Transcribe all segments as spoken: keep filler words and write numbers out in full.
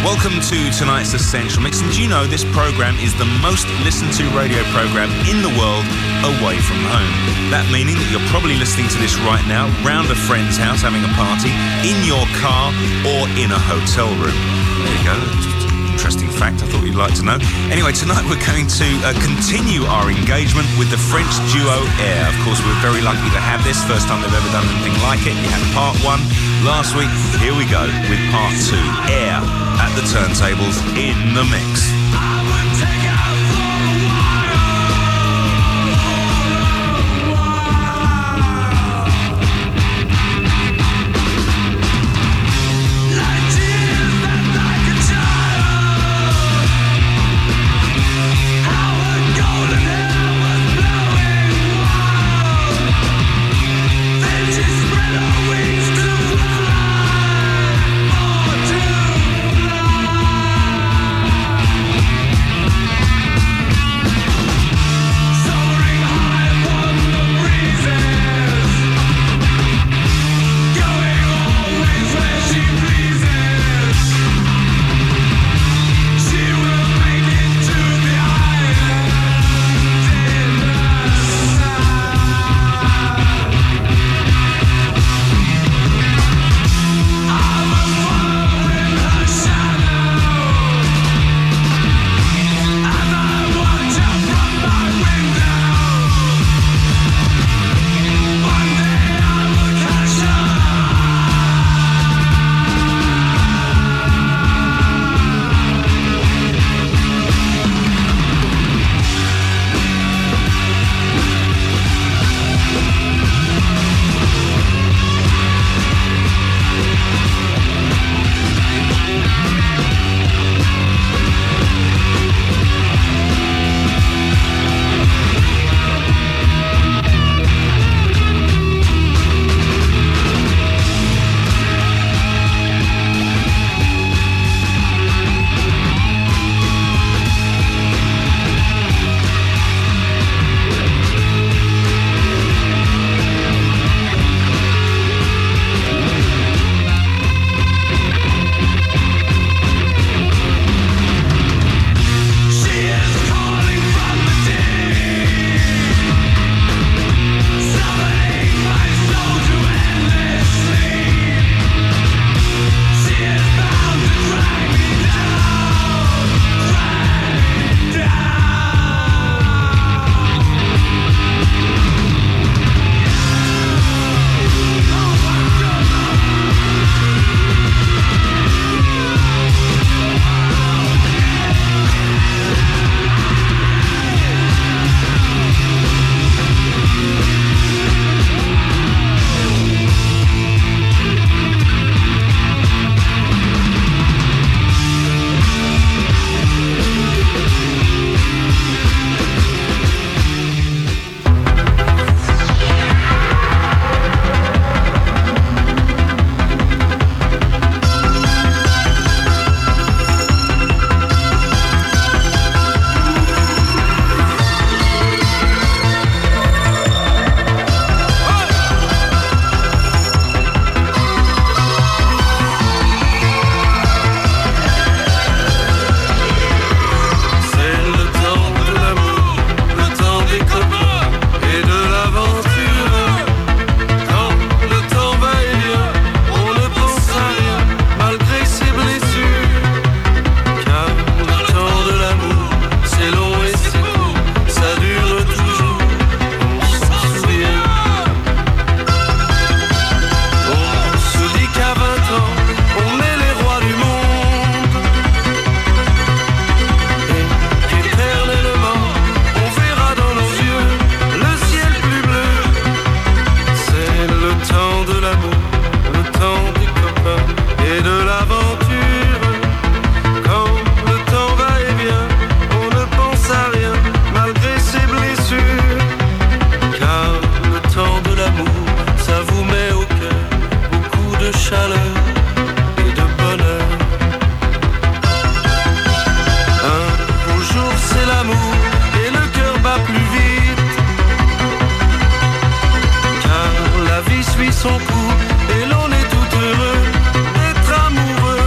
Welcome to tonight's Essential Mix, and do you know this programme is the most listened to radio programme in the world away from home. That meaning that you're probably listening to this right now round a friend's house having a party, in your car or in a hotel room. There you go. Interesting fact I thought you'd like to know. Anyway, tonight we're going to uh, continue our engagement with the French duo Air. Of course, we're very lucky to have this. First time they've ever done anything like it. We had part one last week. Here we go with part two. Air at the turntables in the mix. son cou et l'on est tout heureux d'être amoureux.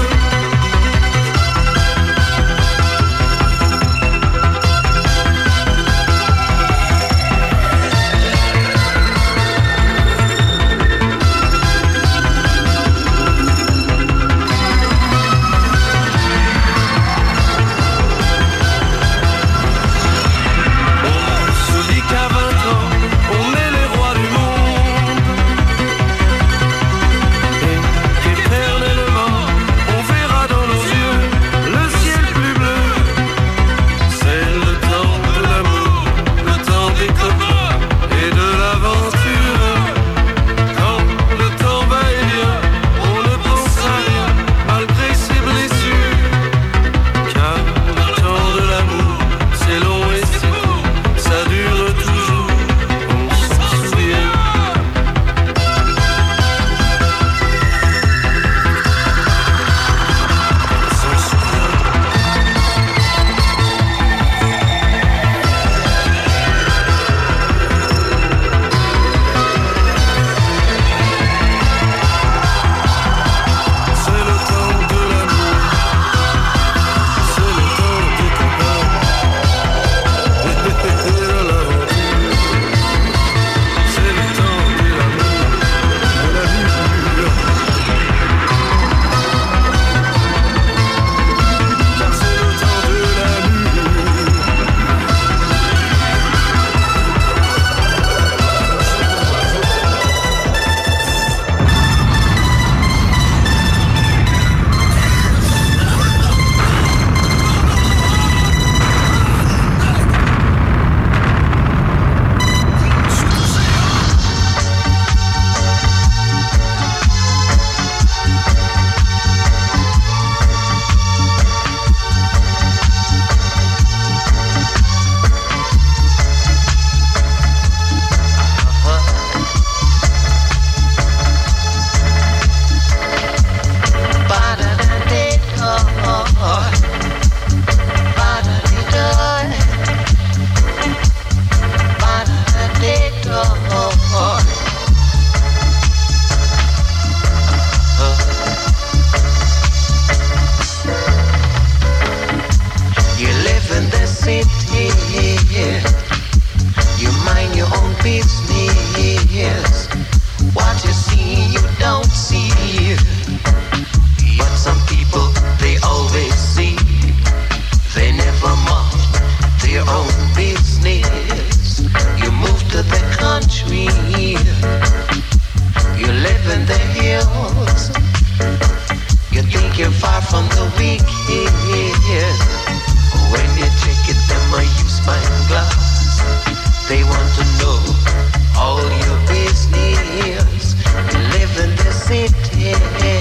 from the wicked. When you check it, them I use my glass. They want to know all your business. You live in the city,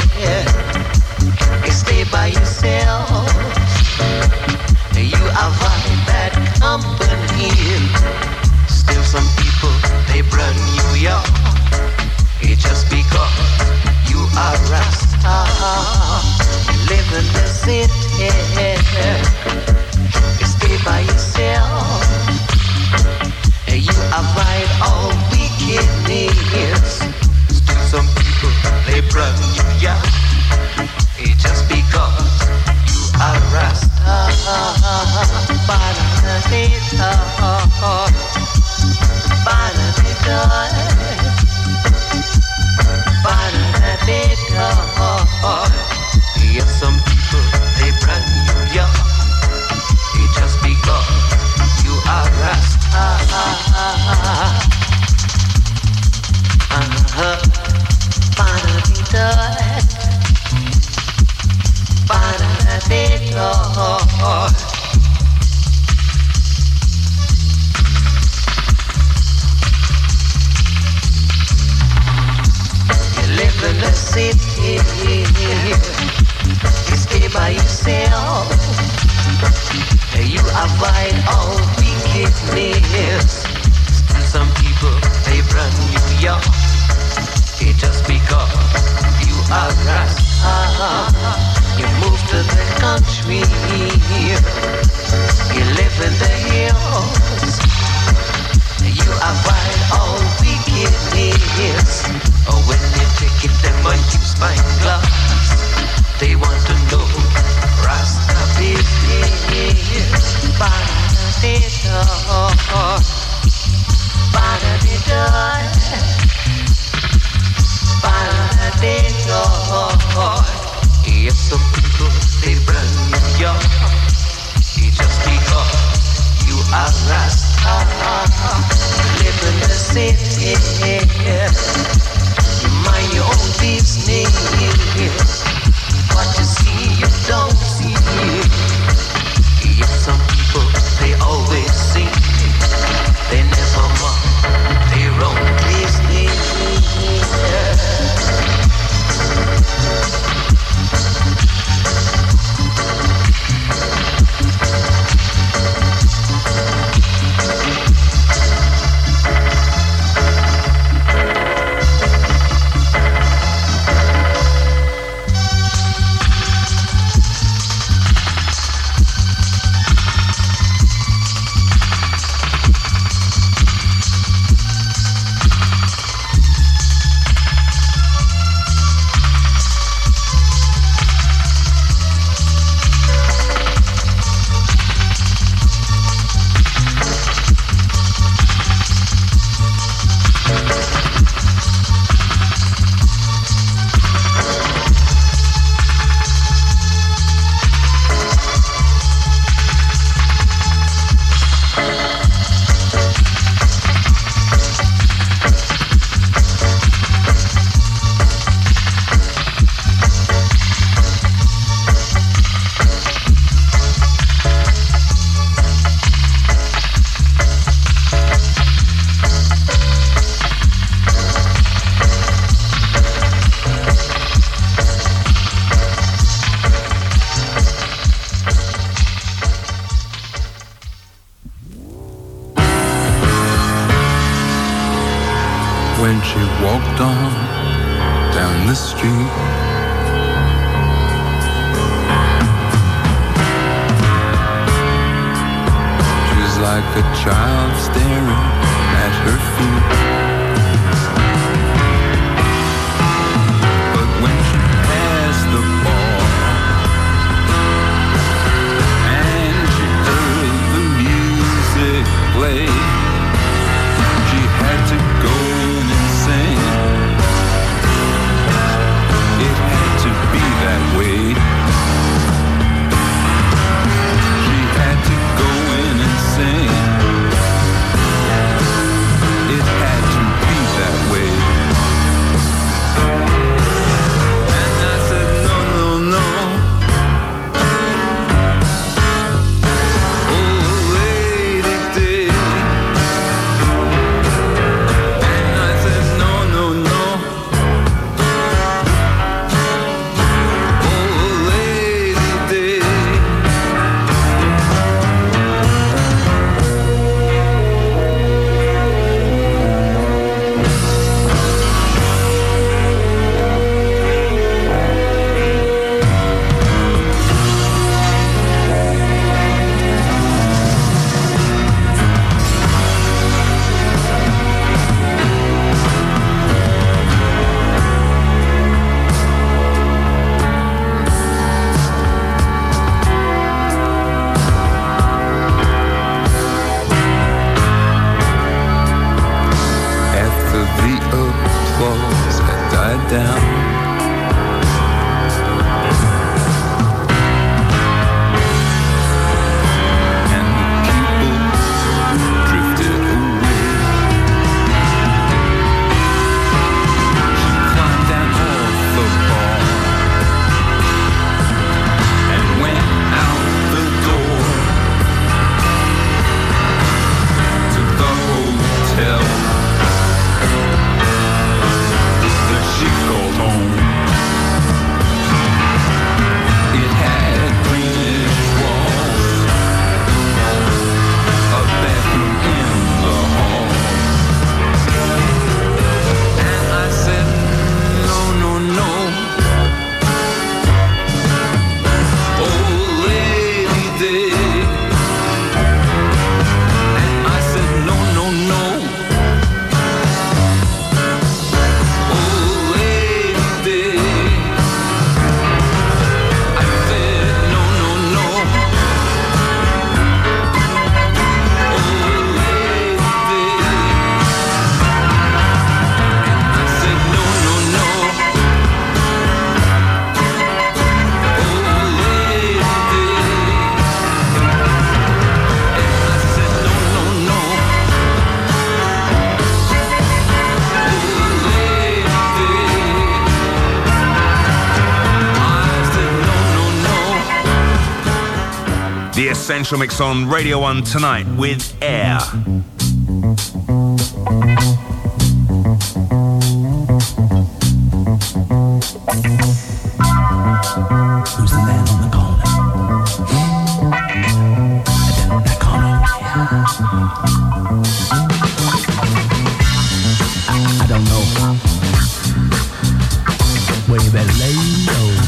you stay by yourself. You avoid bad company. Still some people, they brand you up. It's just because you are Rasta. You live in the city, you stay by yourself. You avoid all wickedness. Still some people, they brand you up. It's just because you are Rasta. Bananita, bananita, bananita. Yes, some people, they brand you young. It's just because you are Rasta. Uh-huh. Bananita, bananita. In the city, you stay by yourself. You avoid all wickedness. Still some people, they run you young. It's just because you are Rasta. You move to the country, you live in the hills. You avoid all wickedness. Oh, when you take it, them I use my glass. They want to know Rasta business. Bananita, bananita, bananita. Yes, some people, they brand you young. It's just because you are Rasta. Live in the city, you mind your own business. What you see, you don't see. Yet some people, they always see. They never mind their own business. When she walked on down the street, she's like a child staring at her feet. But when she passed the bar and she heard the music play, she had to go in and sing. It had to be that way. She had to go in and sing. It had The Essential Mix on Radio one tonight with Air. Who's the man on the corner? That, that corner. I, I don't know. Well, you better lay low.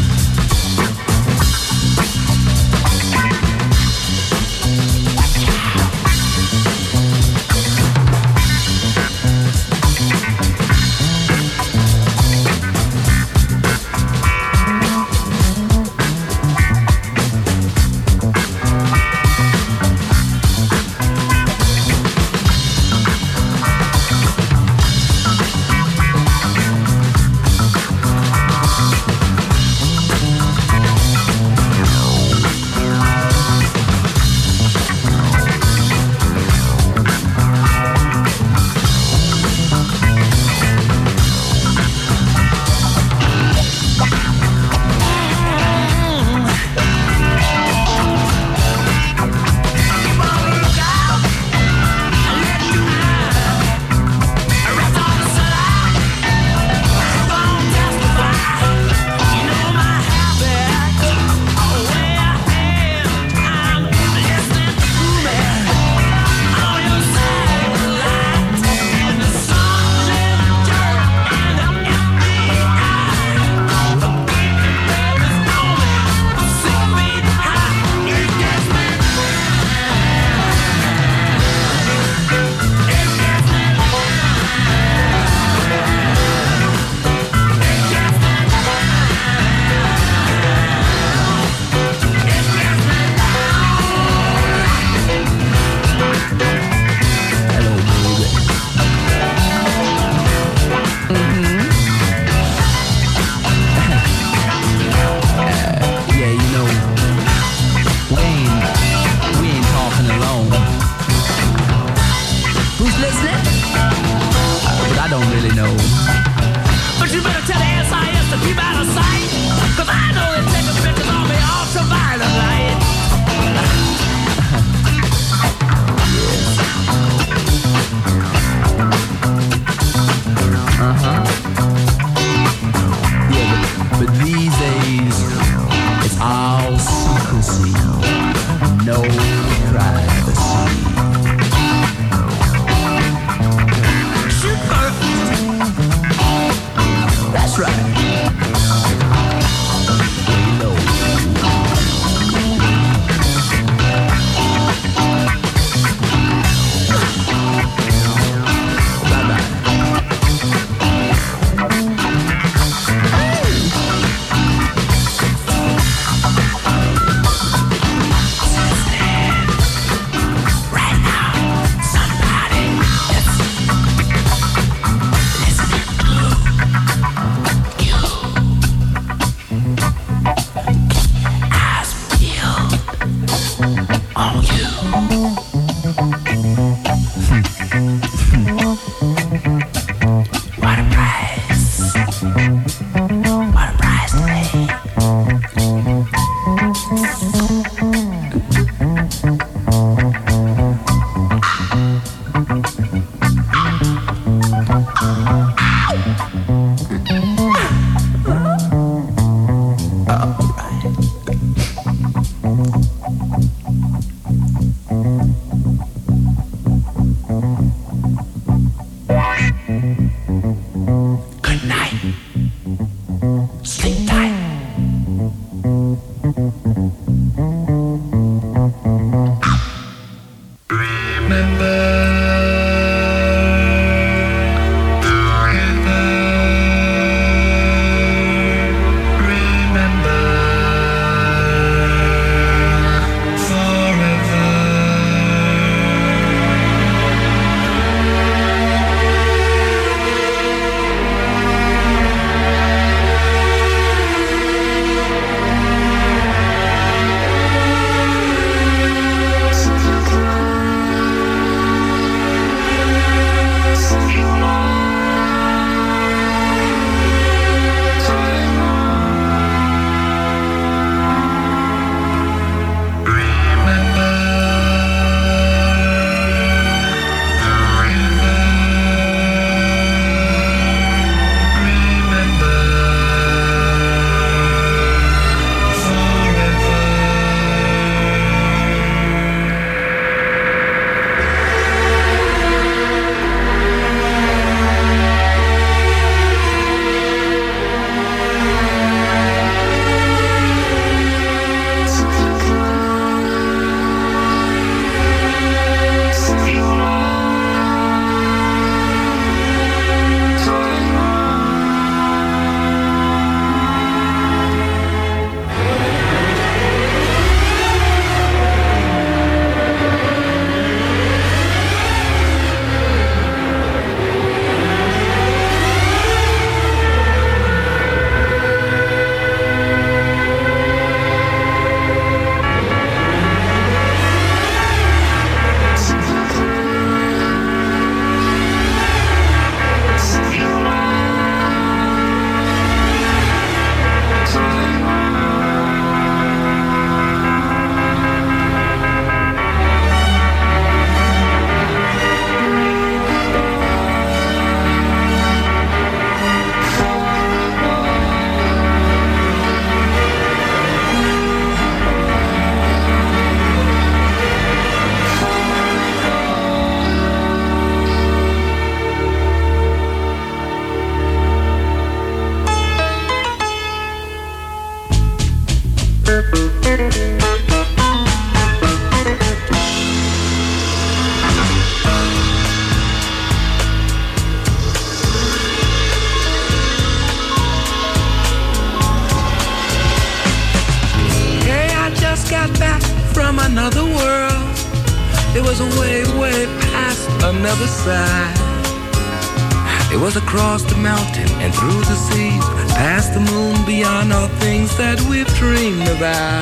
From another world, it was a way, way past another side. It was across the mountain and through the seas, past the moon, beyond all things that we've dreamed about.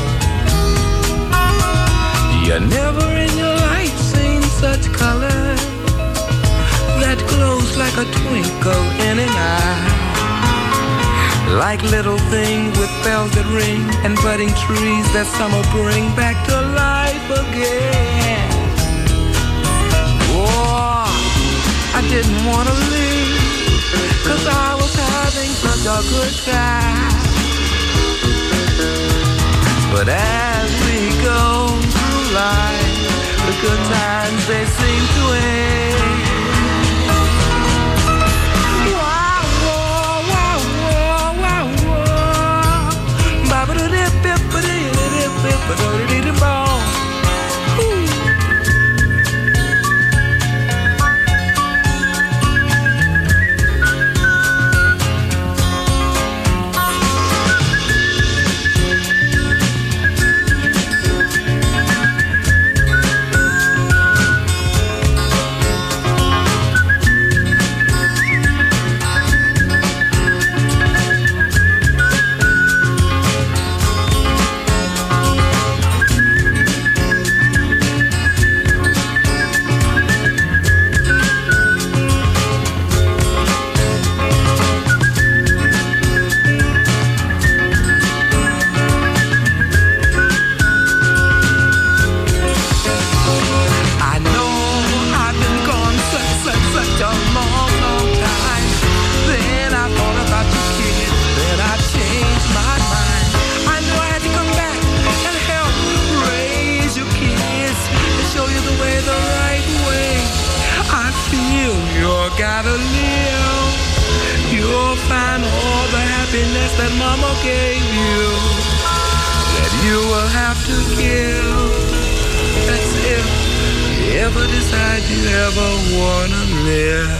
You never in your life seen such color that glows like a twinkle in an eye. Like little things with bells that ring and budding trees that summer bring back to life again. Oh, I didn't want to leave, 'cause I was having such a good time. But as we go through life, the good times, they seem to end. Gotta live. You'll find all the happiness that Mama gave you, that you will have to give. That's if you ever decide you ever wanna live.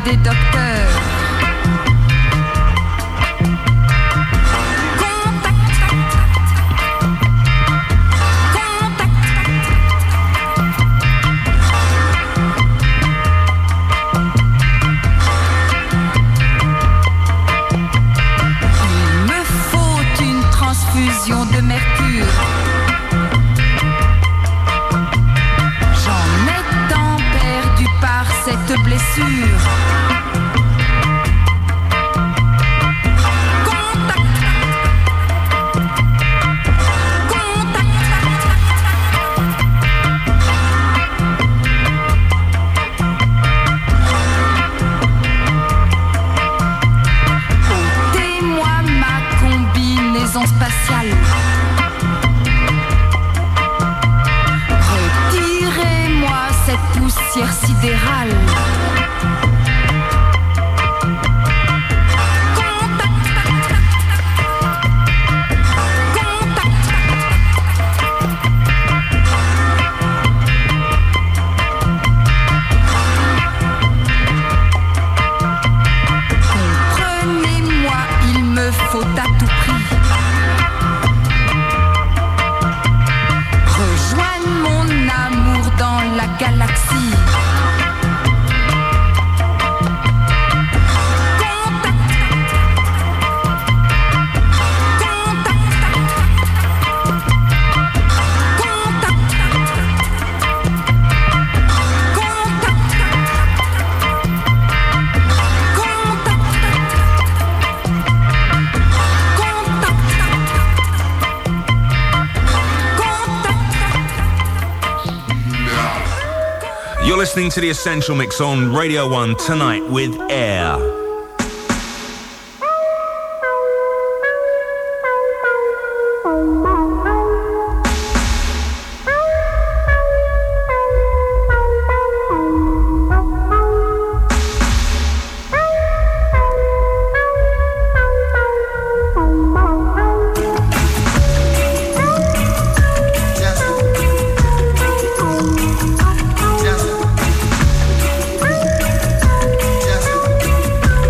des docteurs. De mercure. J'en ai tant perdu par cette blessure. Ôtez-moi ma combinaison spatiale. Poussière sidérale. Comprenez-moi, il me faut à tout prix rejoindre mon amour dans la galaxie. You're listening to The Essential Mix on Radio one tonight with Air. Just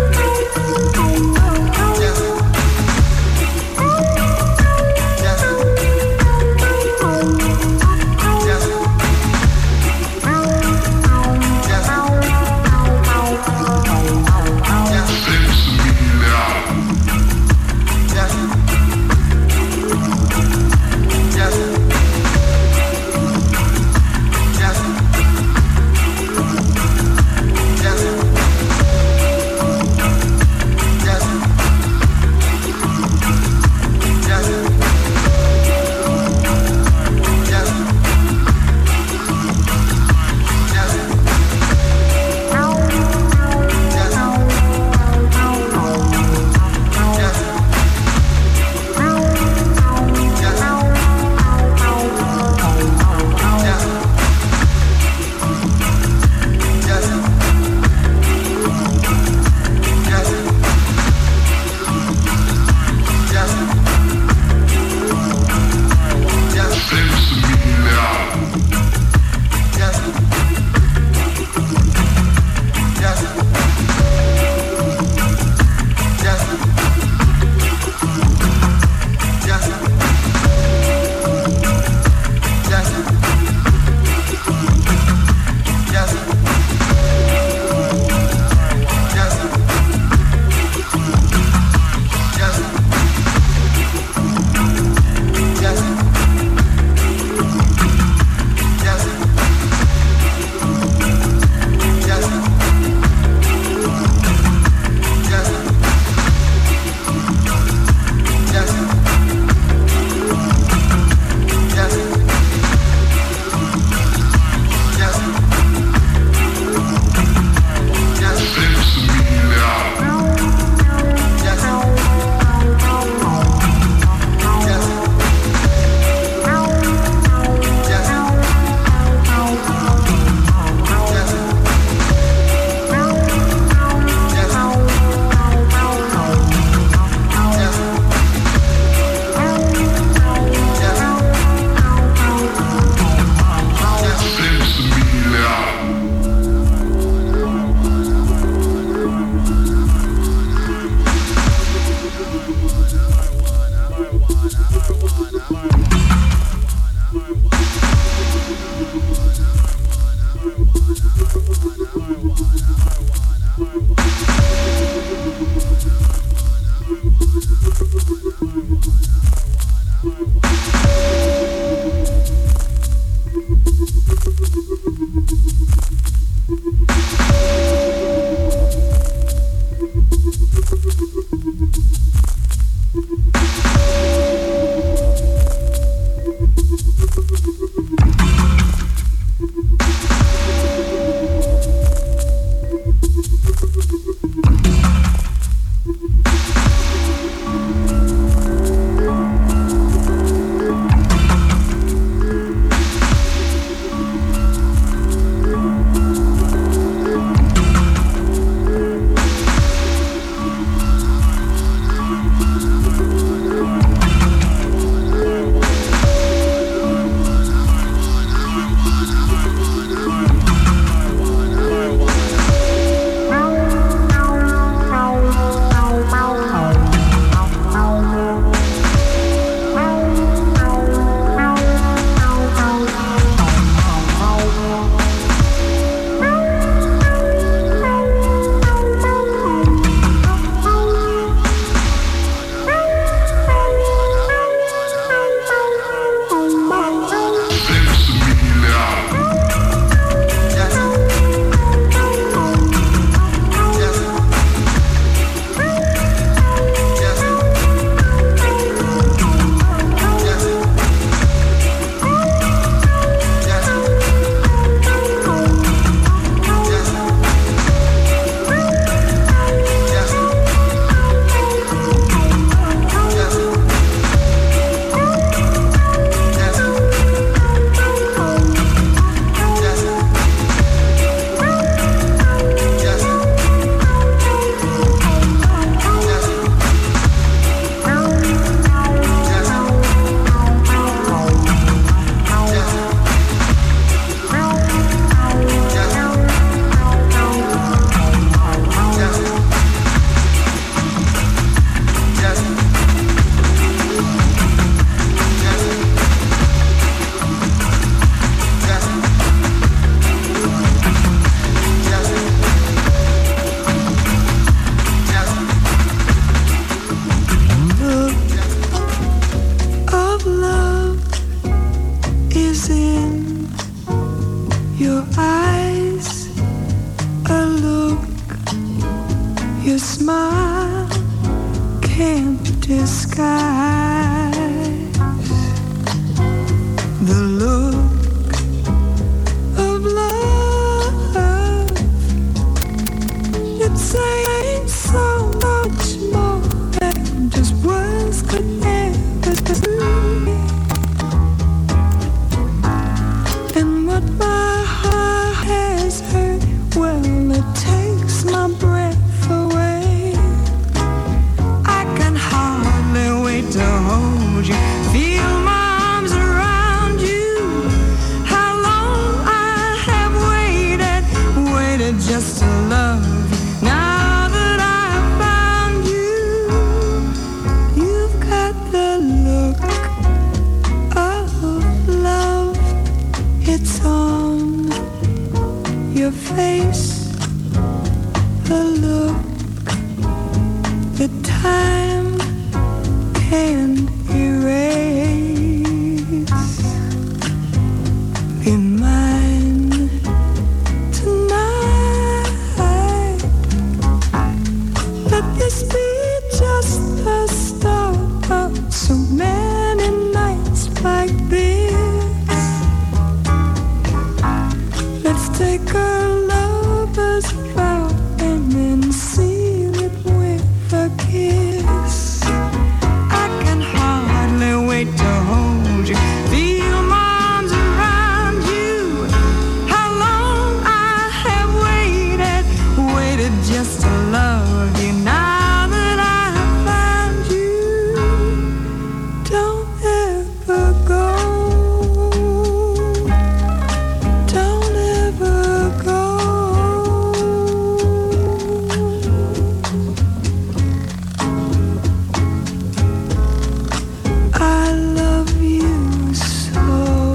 Your eyes, a look, your smile can't disguise the look of love. It's saying so much more than just words could ever do. And what my heart has heard, well, it takes my breath away. I can hardly wait to hold you, feel my arms around you. How long I have waited, waited just to love you. Now that I've found you, you've got the look of love. It's on your face, the look that time can't erase. Be mine tonight. Let this be just the start of so many nights like this. Let's take a lover's vow and then seal it with a kiss. I can hardly wait to hold you, feel my arms around you. How long I have waited, waited just to love you. Now that I have found you, don't ever go. Don't ever go. I love you so.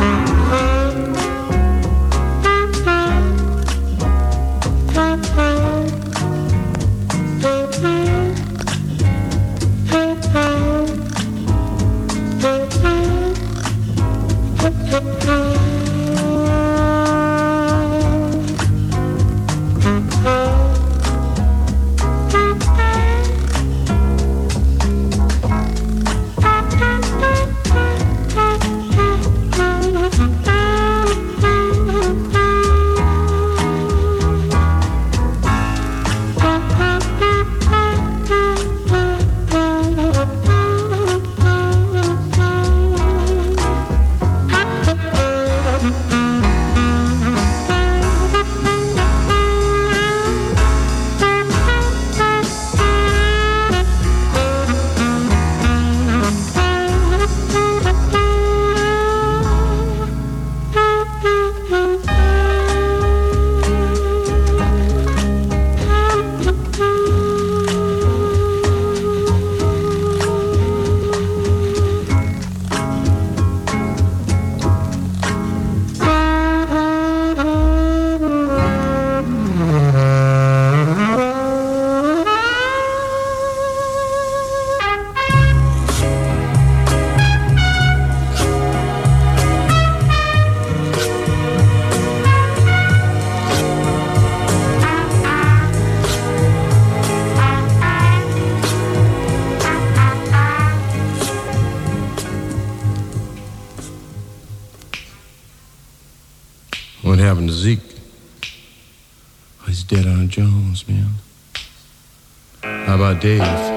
What happened to Zeke? Oh, he's dead on Jones, man. How about Dave?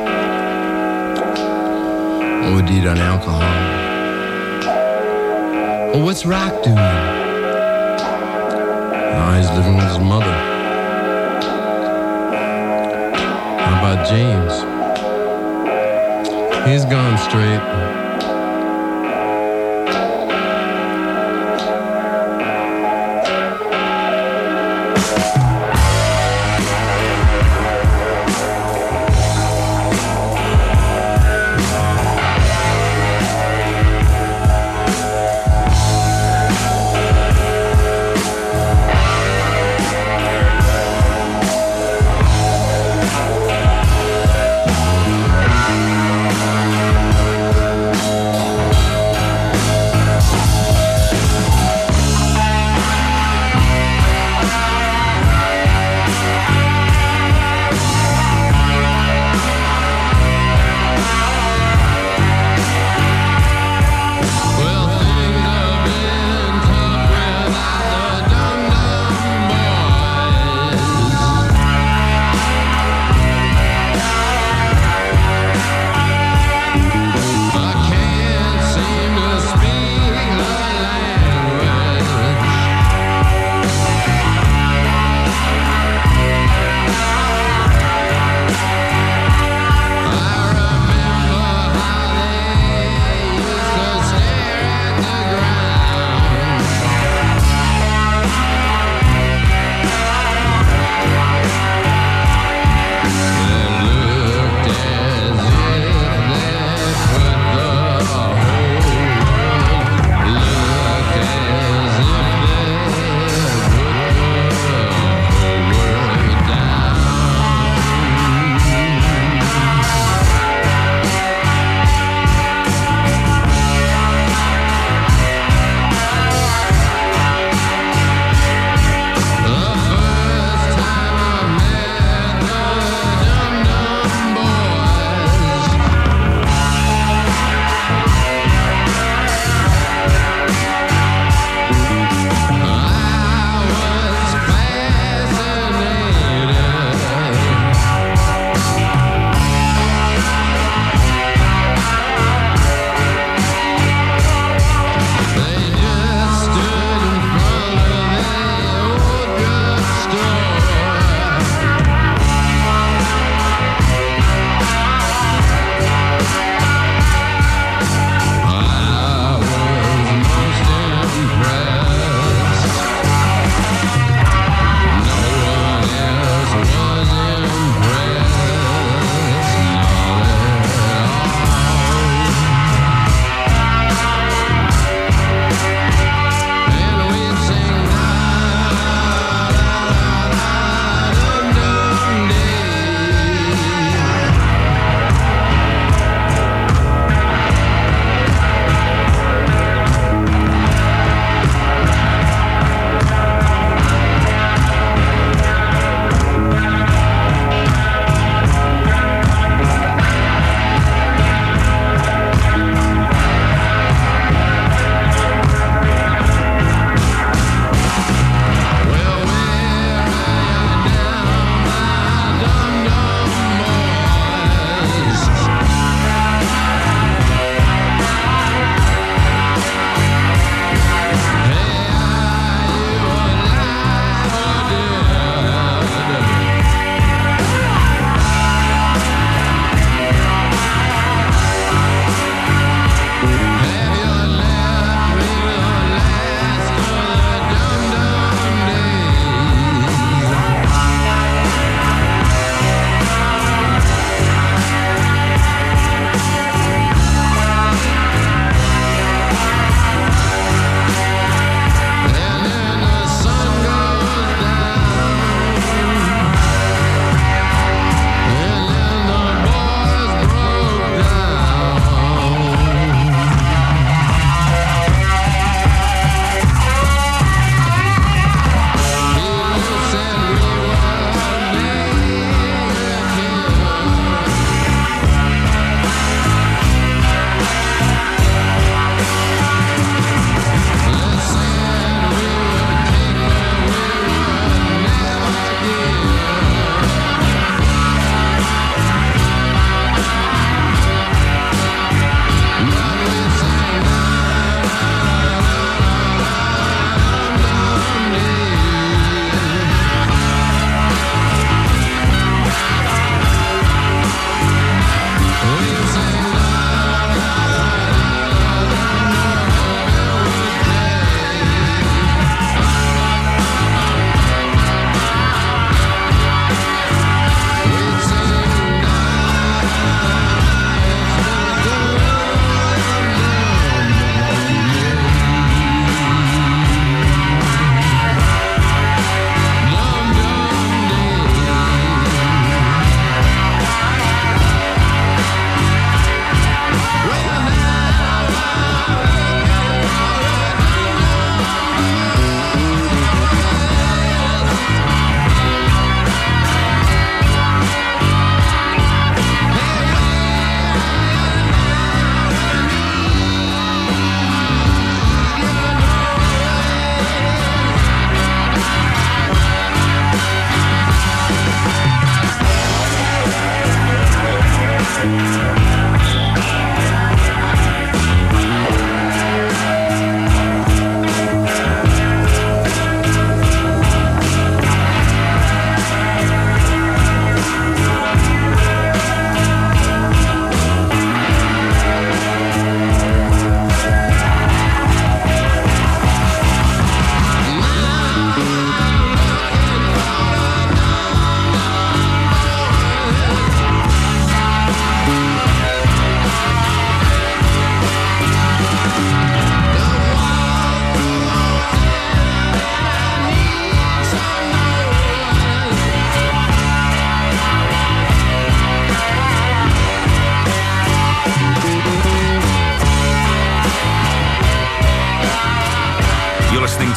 O D'd on alcohol. Well, what's Rock doing? Oh, he's living with his mother. How about James? He's gone straight.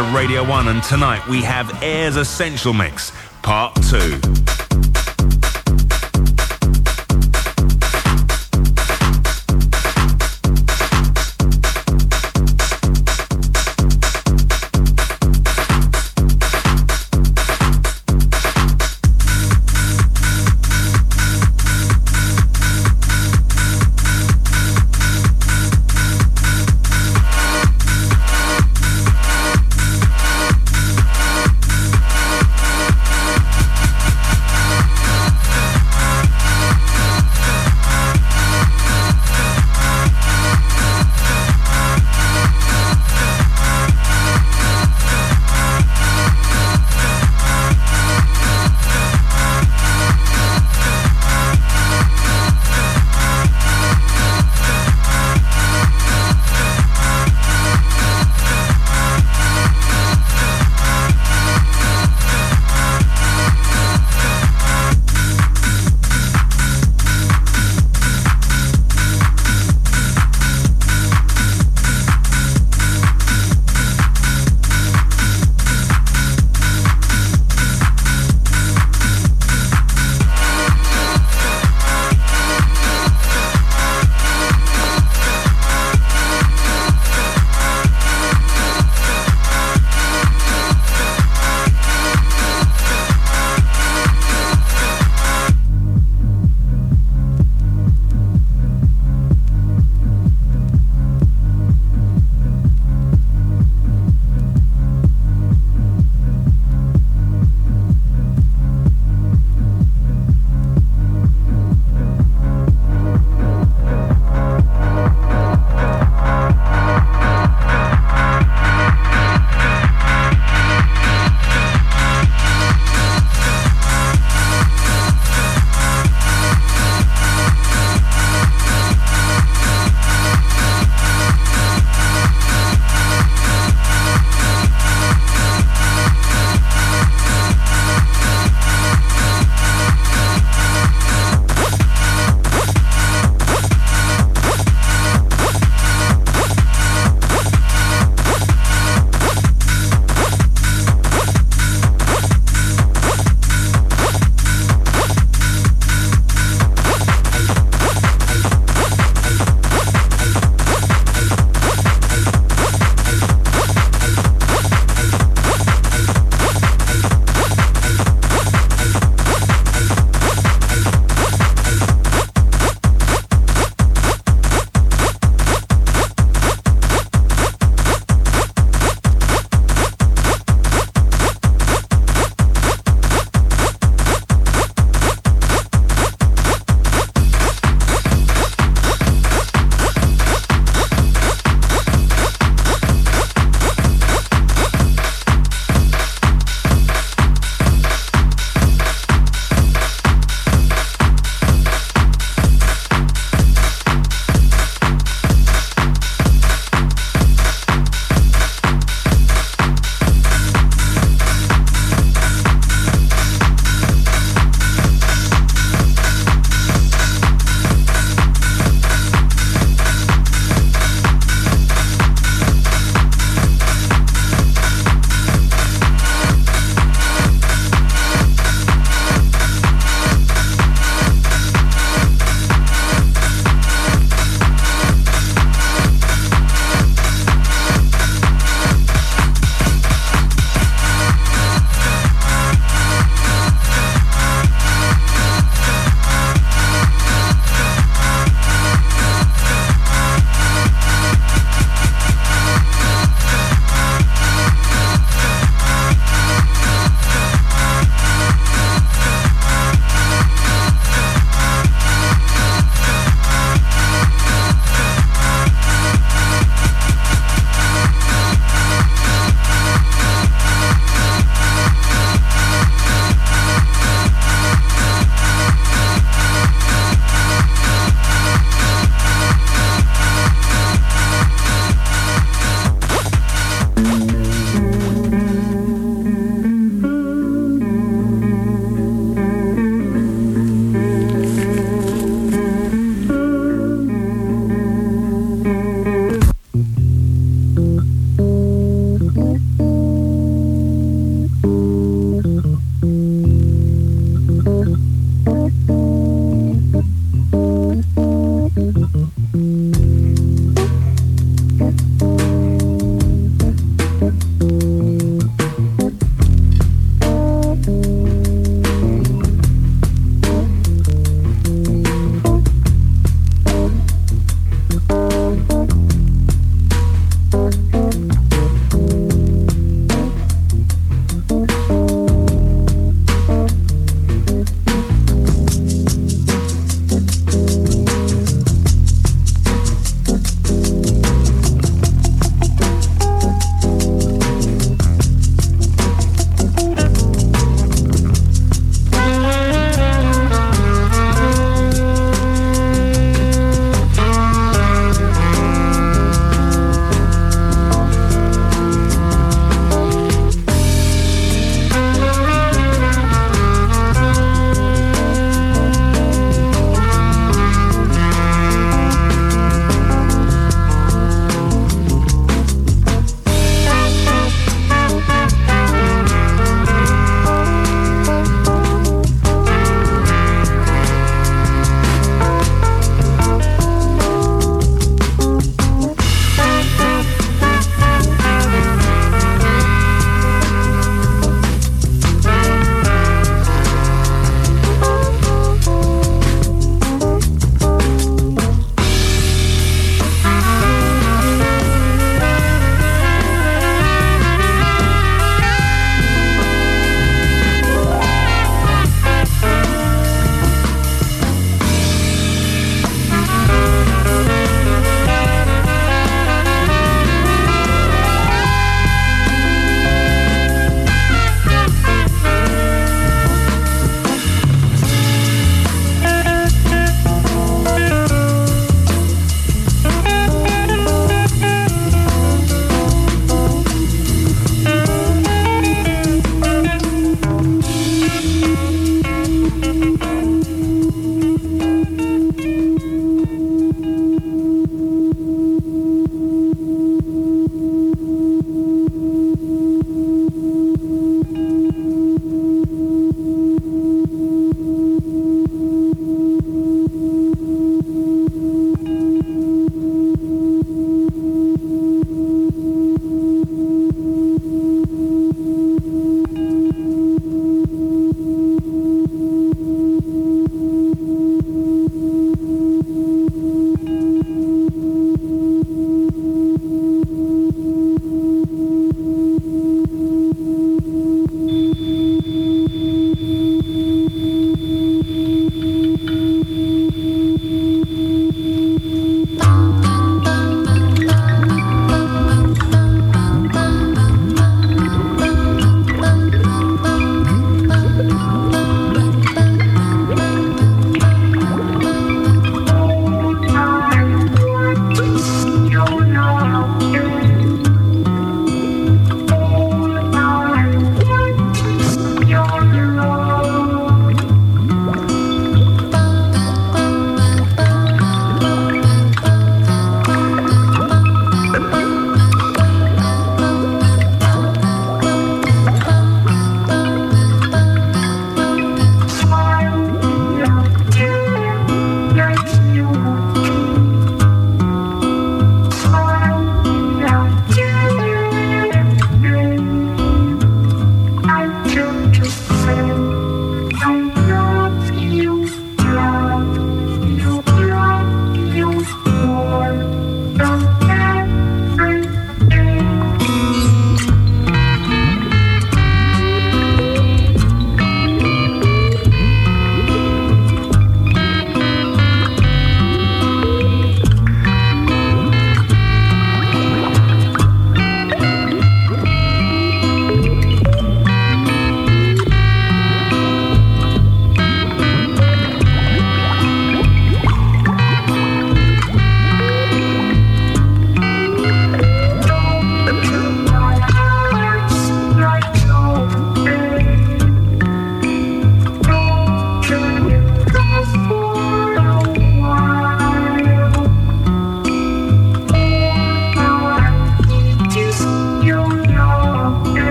to Radio one, and tonight we have Air's Essential Mix, Part two.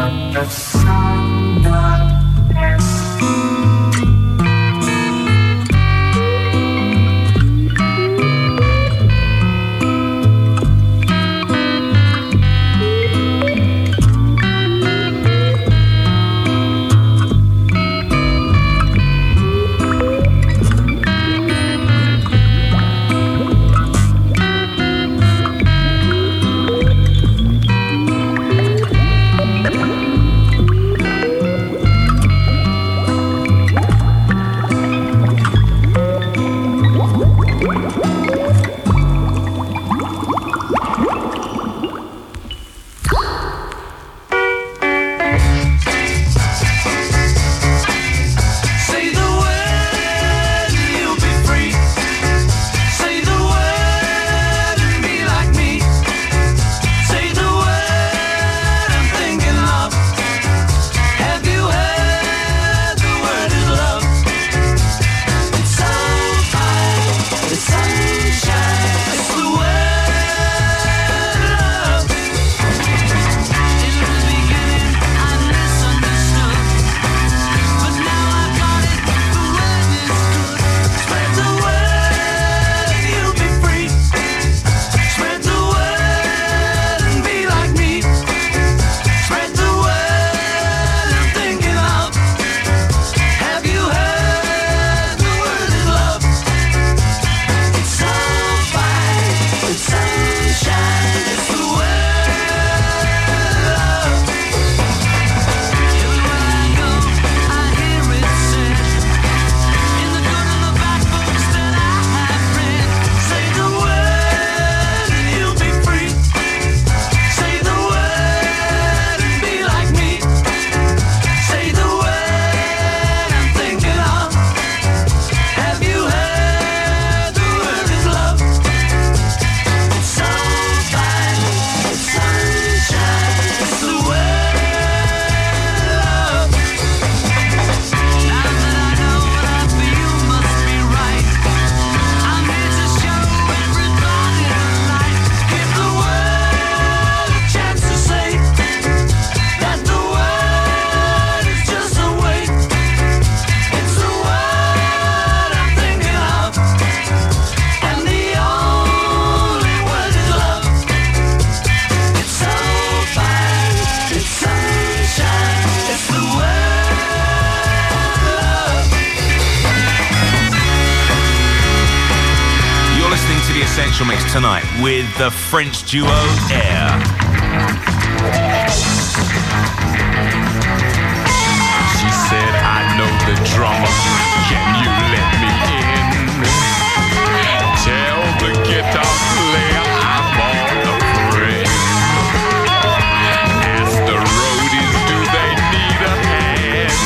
Essential Mix tonight with the French duo Air. She said, I know the drummer, can you let me in? Tell the guitar player I'm on the friend. Ask the roadies, do they need a hand?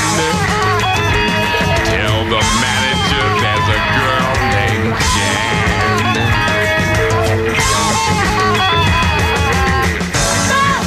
Tell the manager there's a girl named Jan.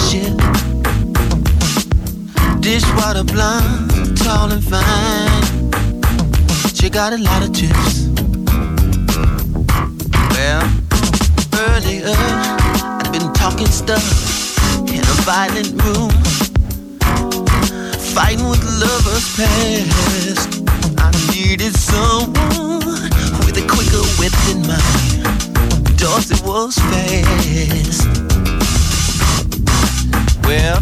ship. Dishwater blonde, tall and fine. She got a lot of chips. Well, earlier I've been talking stuff in a violent room, fighting with lovers past. I needed someone with a quicker wit than mine. Dorothy was fast. Well,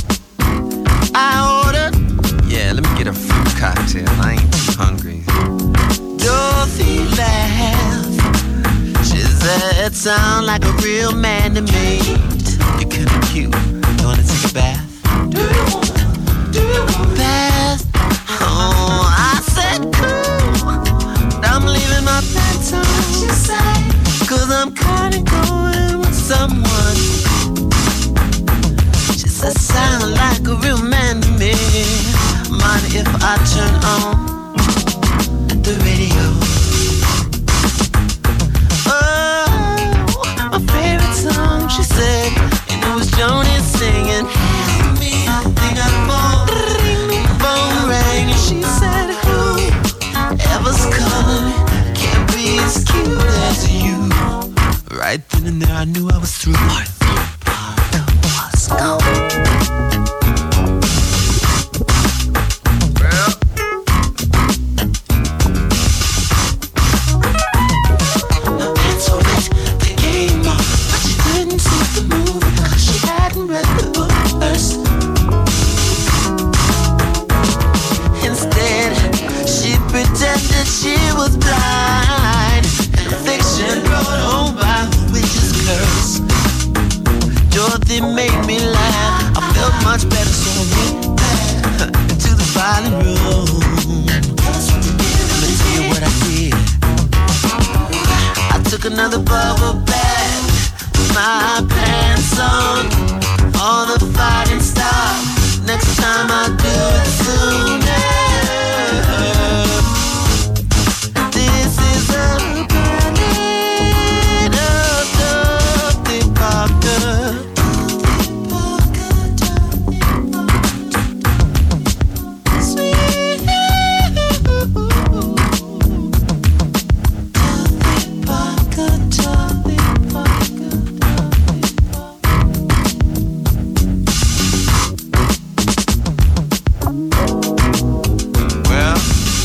I ordered, yeah, let me get a fruit cocktail. I ain't too hungry. Dorothy laughed. She said, sound like a real man to me. You're kinda cute. You wanna take a bath? Do you want? Do you want bath? Oh, I said cool. I'm leaving my pants on. Cause I'm kinda going with someone. She said, sound like a real man to me. Mind if I turn on the radio? Oh, my favorite song, she said, and it was Joni singing. Help me, I think I'm born. The phone rang and she said, who ever's calling can't be as cute as you. Right then and there I knew I was through. Was gone. Pretended she was blind, and fiction brought home by a witch's curse. Dorothy made me laugh. I felt much better, so I went back into the violent room. Let me tell you what I did. I took another bubble bath, put my pants on. All the fighting stopped. Next time I do it sooner. This is a planet of Dorothy Parker. Sweet Dorothy Parker, Dorothy Parker, Dorothy Parker. Well,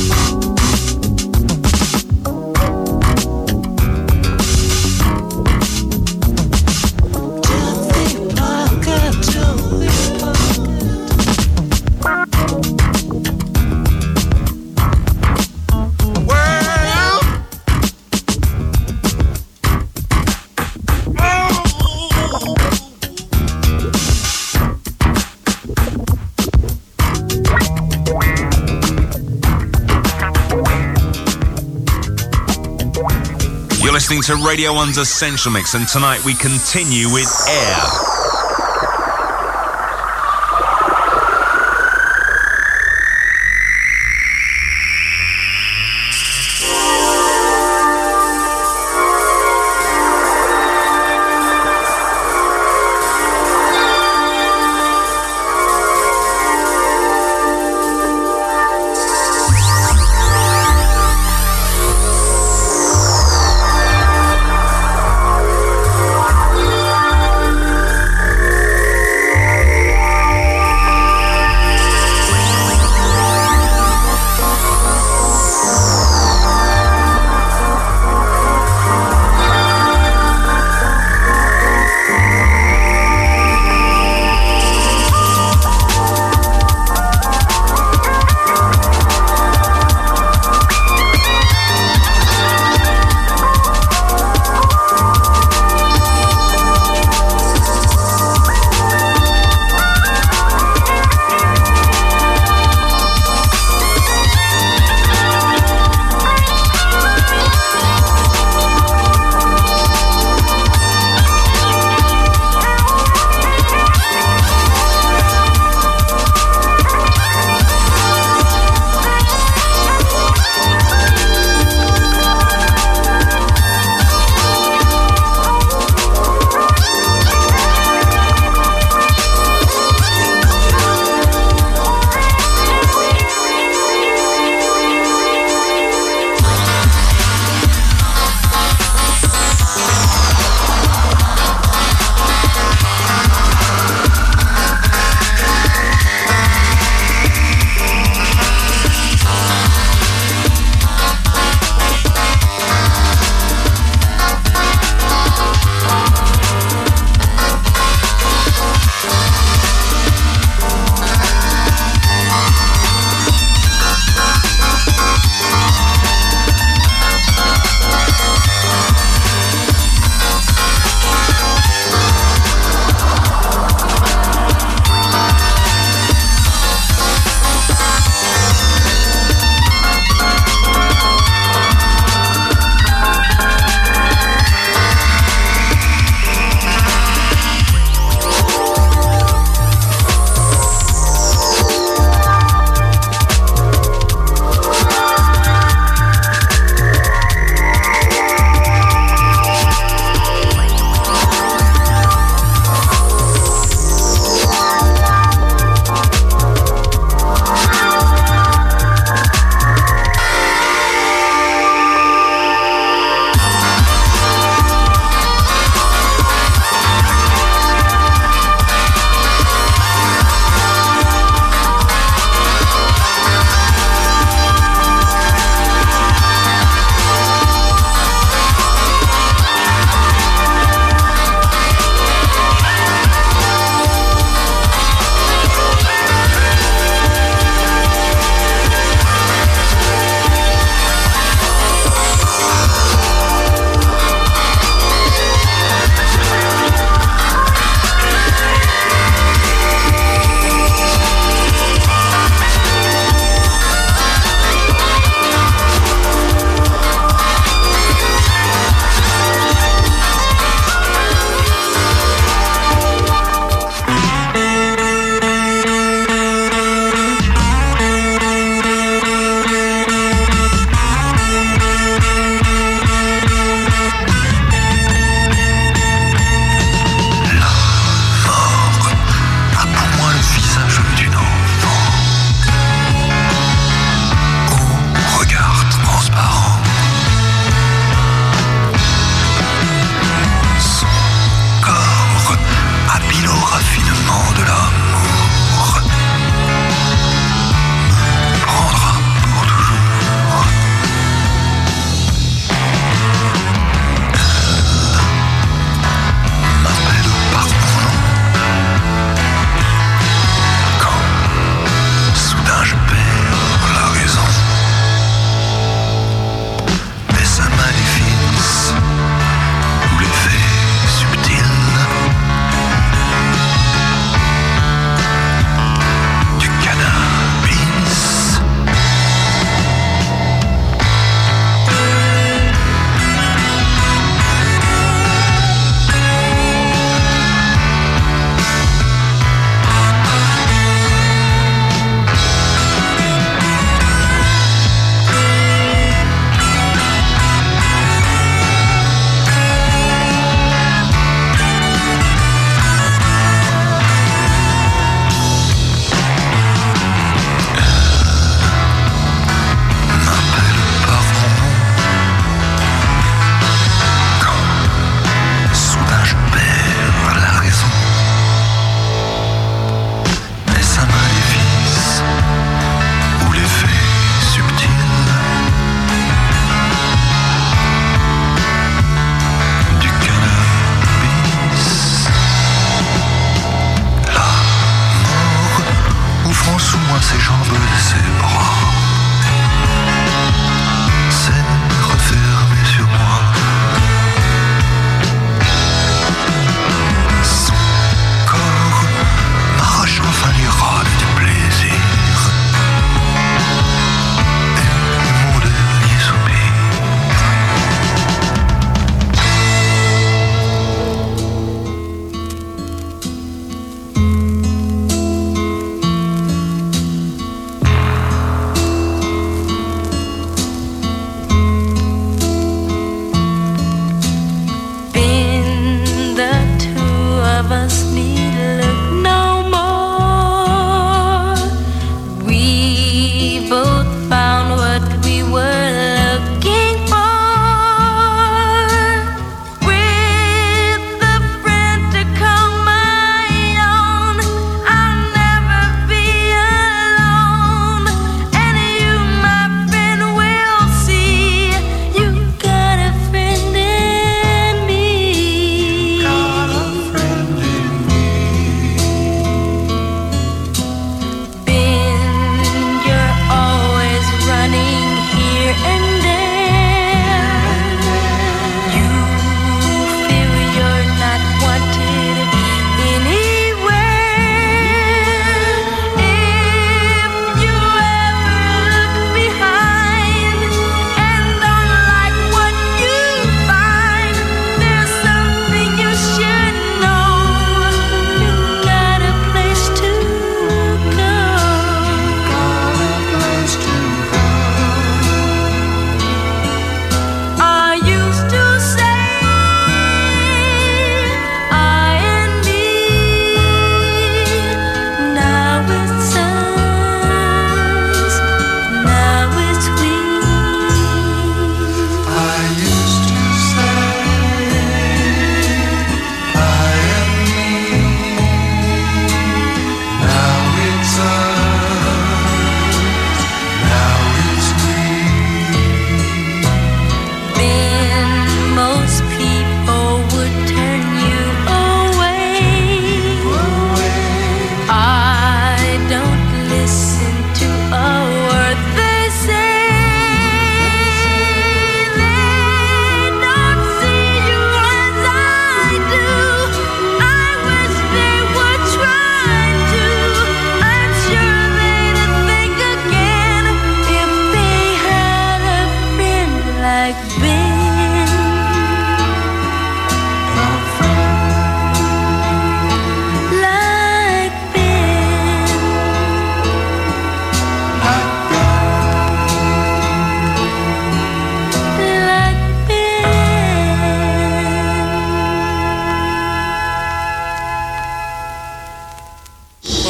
listening to Radio one's Essential Mix, and tonight we continue with Air.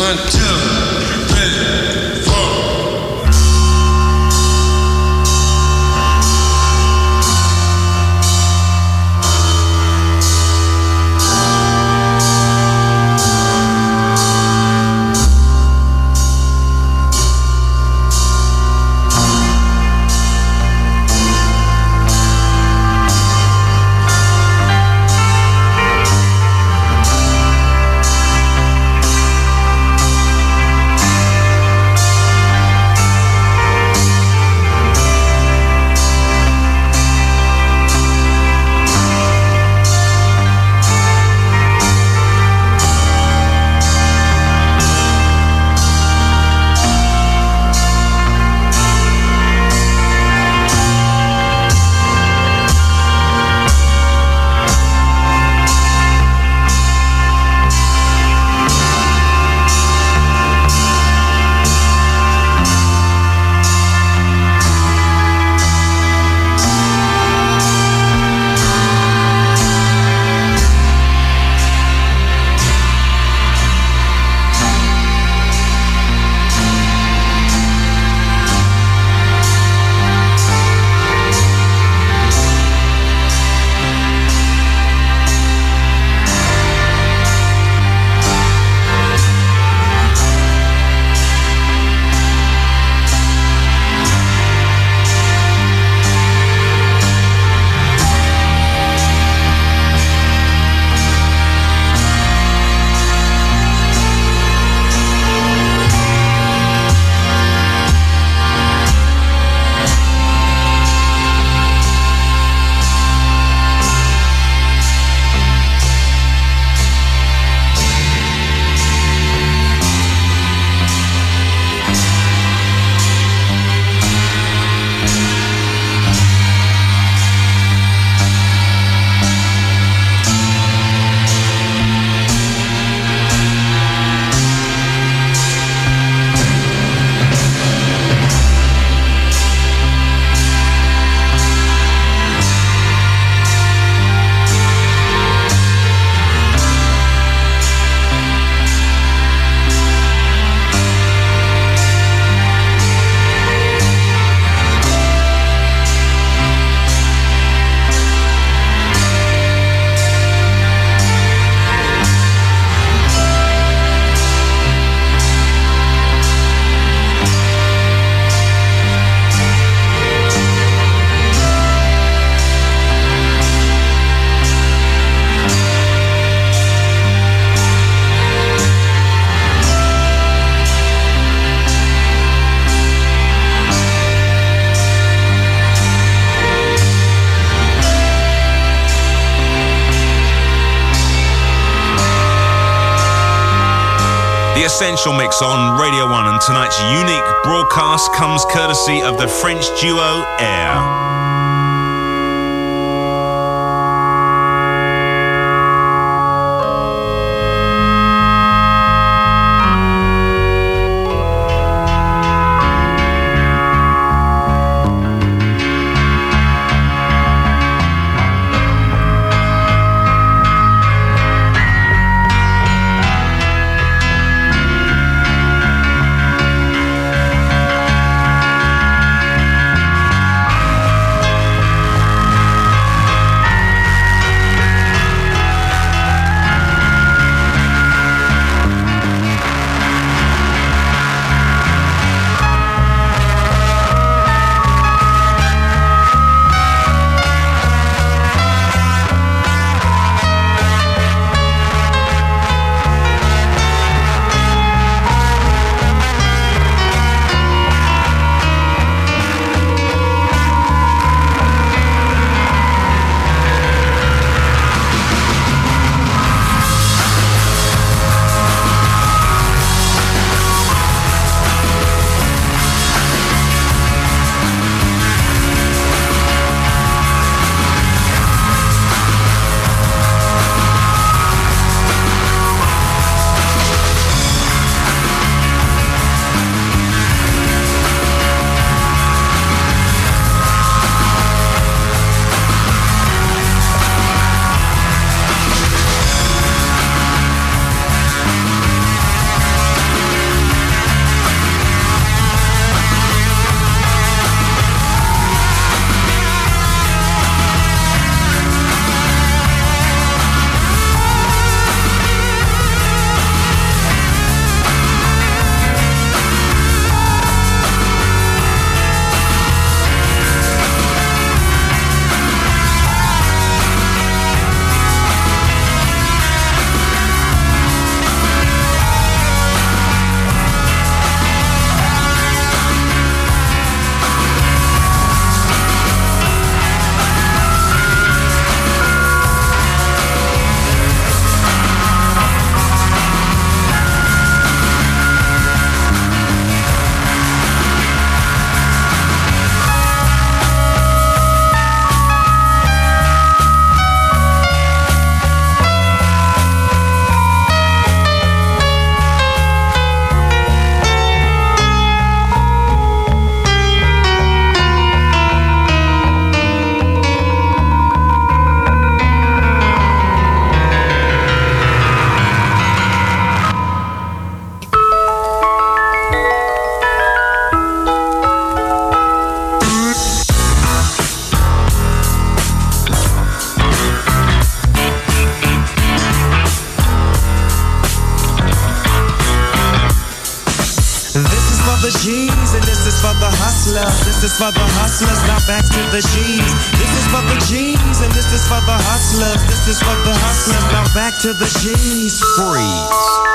One, two, three, four. The Essential Mix on Radio one, and tonight's unique broadcast comes courtesy of the French duo Air. the G's and this is for the hustlers. This is for the hustlers, now back to the G's. This is for the G's and this is for the hustlers. This is for the hustlers, now back to the G's. Freeze.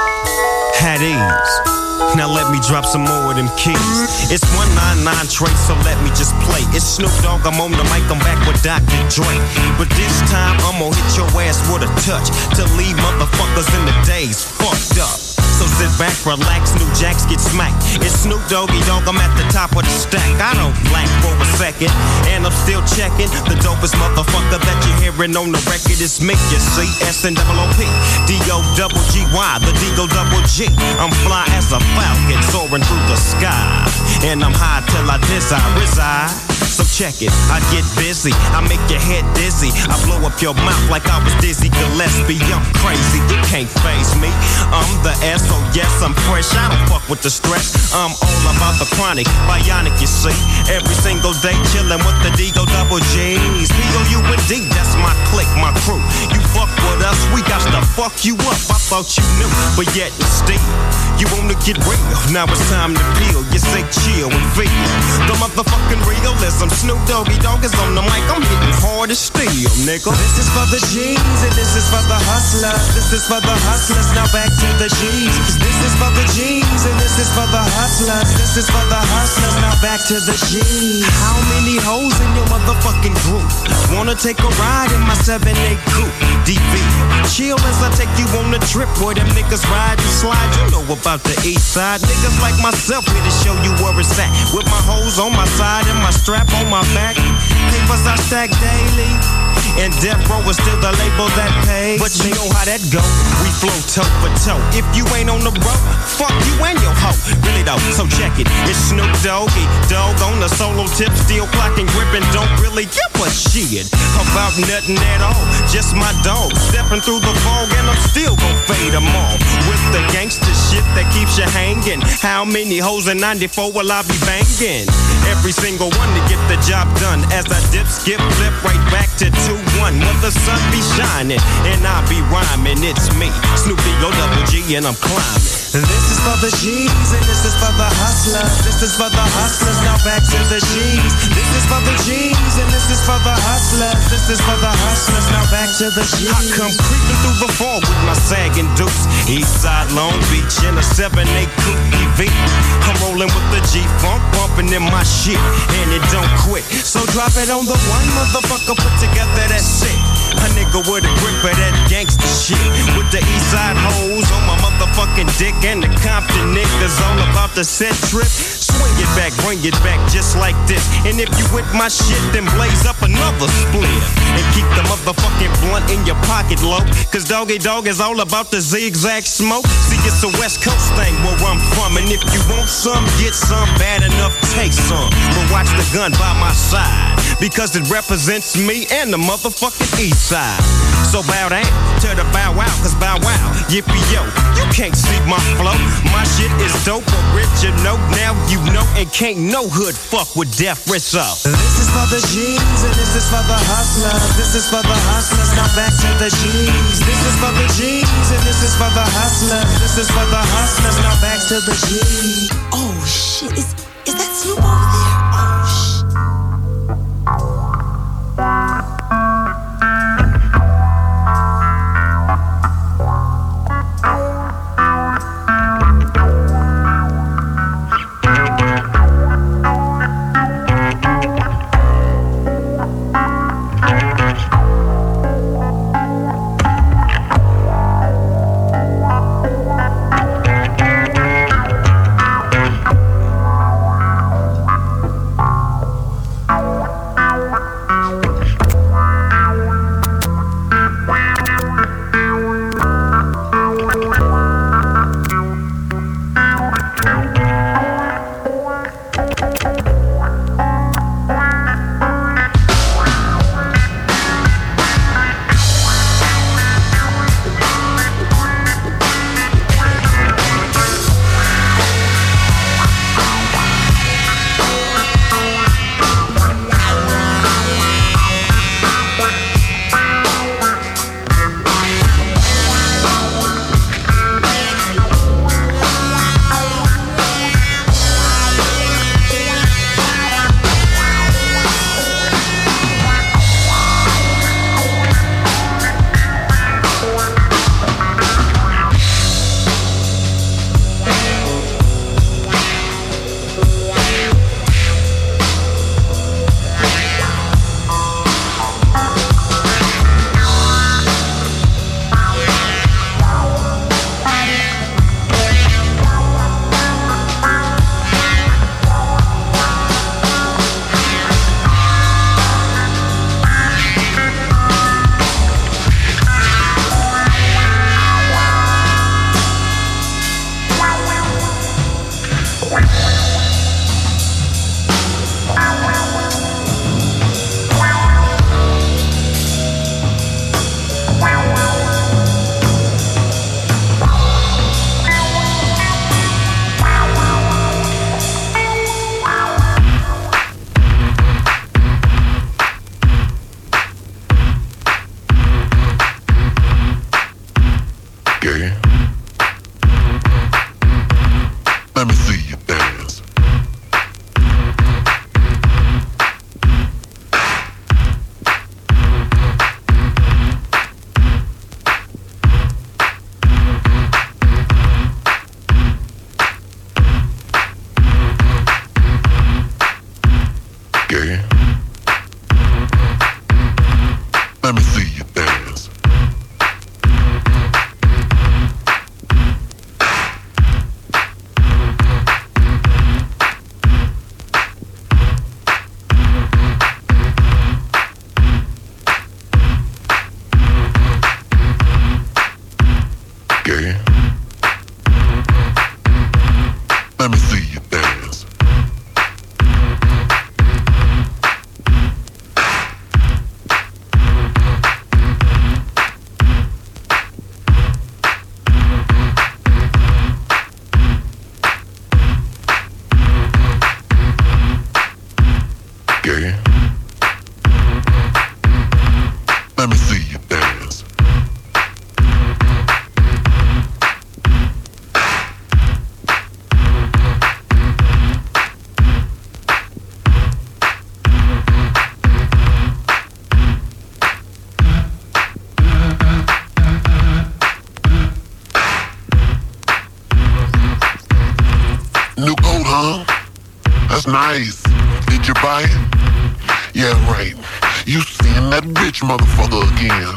Had ease. Now let me drop some more of them keys. It's one ninety-nine Trace, so let me just play. It's Snoop Dogg, I'm on the mic, I'm back with Doctor Dre. But this time I'm gonna hit your ass with a touch to leave motherfuckers in the days fucked up. So sit back, relax, New Jacks get smacked. It's Snoop Doggy Dogg, I'm at the top of the stack. I don't lack for a second, and I'm still checking. The dopest motherfucker that you're hearing on the record is me, you see. S N O O P, D O double G Y, the D-O double G. I'm fly as a falcon, soaring through the sky. And I'm high till I desire reside. So check it, I get busy, I make your head dizzy. I blow up your mouth like I was Dizzy Gillespie. I'm crazy, you can't faze me. I'm the S, so yes, I'm fresh. I don't fuck with the stress. I'm all about the chronic, bionic, you see. Every single day chillin' with the D-O double G's. P O U N D, that's my clique, my crew. You fuck with us, we got to fuck you up. I thought you knew, but yet and still, you wanna get real. Now it's time to peel. You say chill and feel the motherfucking realism. Snoop Doggy Dogg is on the mic, I'm hitting hard as steel, nigga. This is for the G's and this is for the hustlers. This is for the hustlers, now back to the G's. This is for the G's and this is for the hustlers. This is for the hustlers, now back to the G's. How many hoes in your motherfucking group wanna take a ride in my seven eight coupe? D V, chill as I take you on a trip where them niggas ride and slide. You know about the east side. Niggas like myself here to show you where it's at. With my hoes on my side and my strap on my back. Papers I stack daily, and Death Row is still the label that pays. But you know how that go, we flow toe for toe. If you ain't on the road, fuck you and your hoe. Really though, so check it, it's Snoop Doggy Dogg on the solo tip, still clocking, gripping, don't really give a shit about nothing at all. Just my dog, stepping through the fog and I'm still gon' fade them all. With the gangster shit that keeps you hanging. How many hoes in ninety-four will I be banging? Every single one to get the job done. As I dip, skip, flip right back to two one. When the sun be shining and I be rhyming, it's me, Snoop D-O double G, and I'm climbing. This is for the G's and this is for the hustlers. This is for the hustlers, now back to the G's. This is for the G's and this is for the hustlers. This is for the hustlers, now back to the G's. I come creeping through the fall with my sagging dukes. Eastside Long Beach in a seven eight coupe E V. I'm rolling with the G-Funk, bumping in my shit, and it don't quit. So drop it on the one motherfucker put together, that's it. A nigga with a grip of that gangster shit. With the Eastside hoes on my motherfucking dick, and the Compton niggas all about the set trip. Swing it back, bring it back just like this. And if you with my shit, then blaze up another split. And keep the motherfucking blunt in your pocket low, cause Doggy Dogg is all about the zigzag smoke. See, it's a West Coast thing where I'm from, and if you want some, get some, bad enough, take some. But watch the gun by my side, because it represents me and the motherfucking East Side. So bow down to the bow wow, cause bow wow, yippee yo, you can't see my flow. My shit is dope, original, now you know, and can't no hood fuck with Death Rizzo. This is for the G's and this is for the hustlers. This is for the hustlers, now back to the G's. This is for the G's and this is for the hustlers. This is for the hustlers, now back to the G's. Oh shit, is, is that Snoop over there? Oh shit. Let me see you dance. Gay. Let me see you dance. New coat, huh? That's nice. Did you buy it? Yeah, right. You seeing that rich motherfucker again.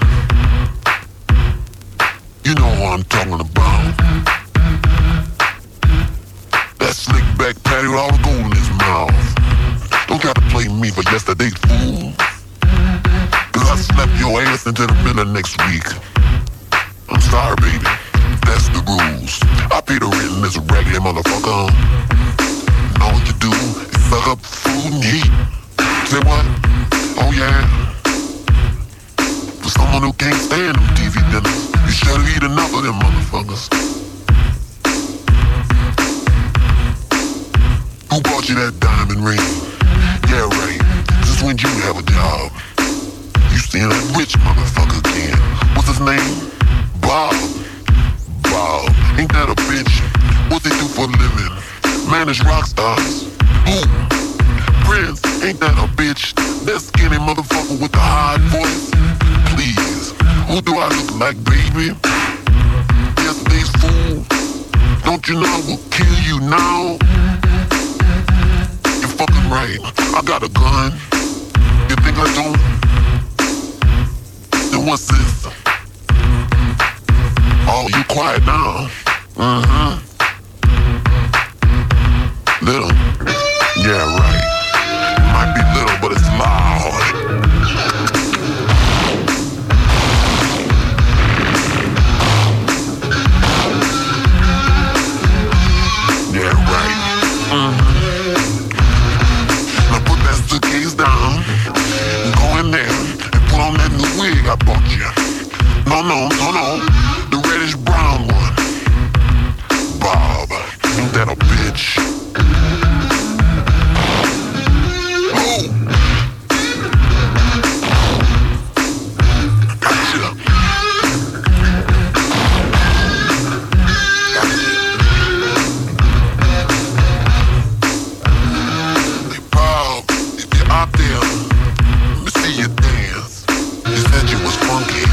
You know who I'm talking about. That slick back patty with all the gold in his mouth. Don't try to play me for yesterday's fool. Cause I slap your ass into the middle of next week. I'm sorry, baby. That's the rules. I pay the rent in this raggedy motherfucker. And all you do is suck up food and eat. Say what? Oh yeah. For someone who can't stand them T V dinners, you should eat enough of them motherfuckers. Who bought you that diamond ring? Yeah, right. Since when you have a job? You seeing that rich motherfucker again. What's his name? Bob. Bob. Ain't that a bitch? What they do for a living? Manage rock stars. Who? Prince. Ain't that a bitch? That skinny motherfucker with the high voice. Please. Who do I look like, baby? Yesterday's fool. Don't you know I will kill you now? You're fucking right. I got a gun. You think I don't? Then what's this? Oh, you quiet now. Uh-huh. Little. Yeah, right. Might be little, but it's loud. Yeah, right. Mm-hmm. Now put that suitcase down. Go in there and put on that new wig I bought you. No, no, no, no. The reddish brown one. Bob, ain't that a bitch? Oh! Gotcha. Gotcha. Hey, Bob, if you're out there, let me see you dance. You said you was funky.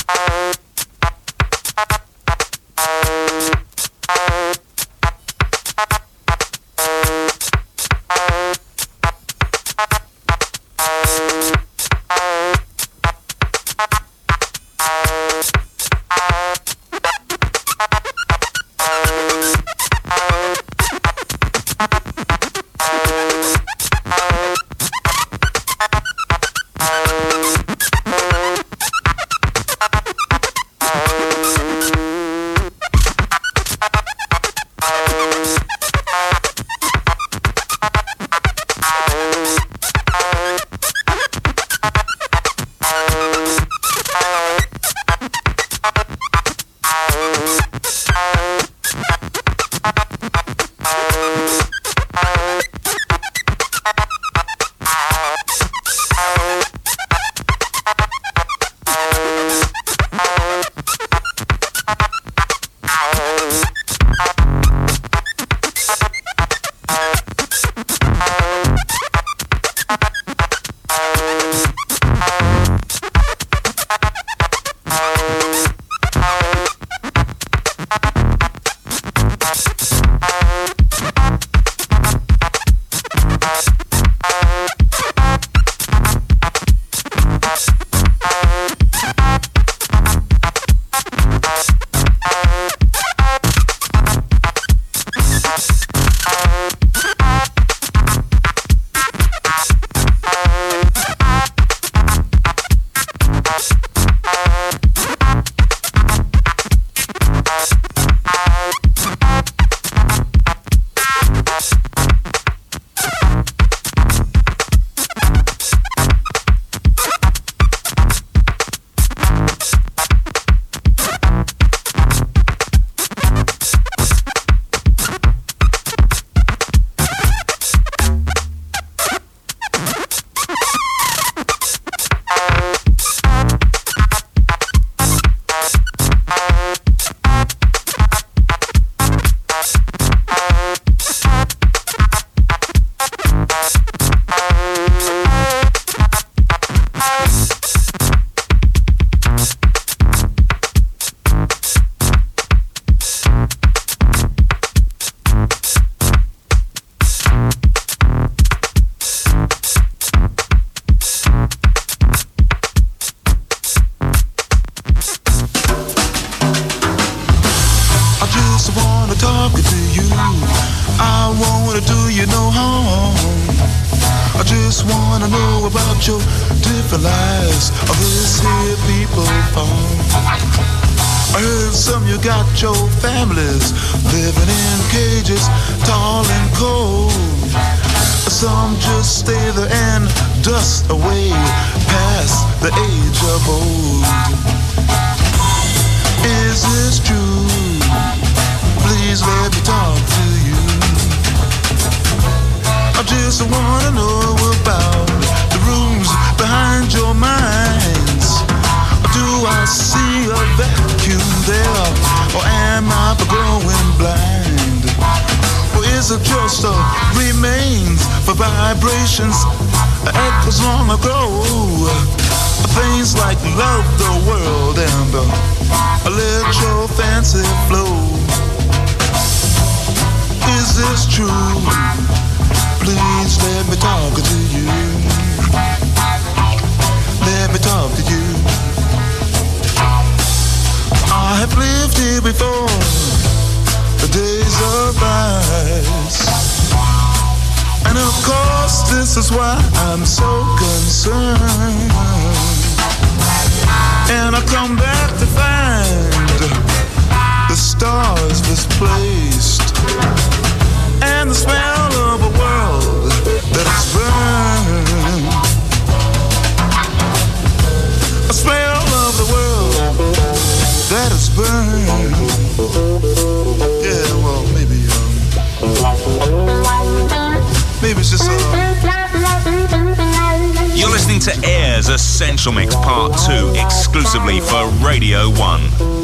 Essential Mix Part two, exclusively for Radio one.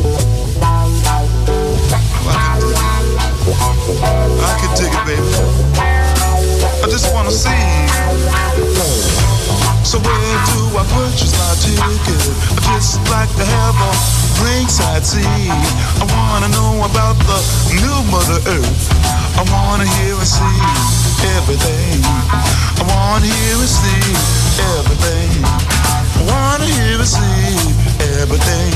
I can dig it, baby. I just wanna see. So where do I purchase my ticket? I just like to have a ringside seat. I wanna know about the new Mother Earth. I wanna hear and see everything. I wanna hear and see everything. I wanna hear and see everything.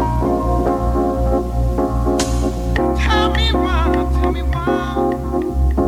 Tell me why, tell me why.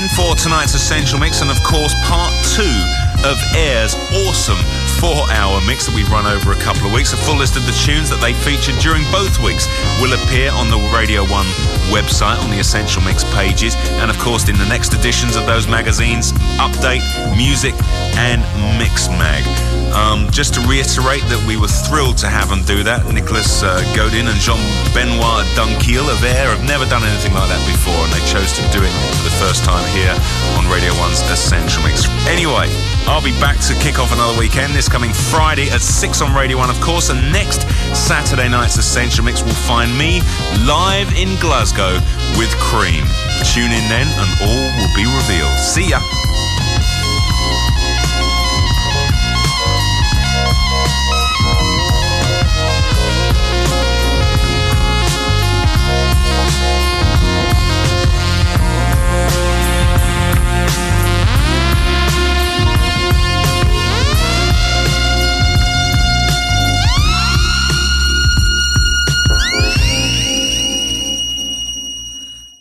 again for tonight's Essential Mix, and of course part two of Air's awesome four-hour mix that we run over a couple of weeks. A full list of the tunes that they featured during both weeks will appear on the Radio one website on the Essential Mix pages, and of course in the next editions of those magazines, Update, Music and Mix Mag. Um, just to reiterate that we were thrilled to have them do that. Nicolas uh, Godin and Jean-Benoit Dunkiel of Air have never done anything like that before, and they chose to do it for the first time here on Radio one's Essential Mix. Anyway, I'll be back to kick off another weekend this coming Friday at six on Radio one, of course, and next Saturday night's Essential Mix will find me live in Glasgow with Cream. Tune in then and all will be revealed. See ya!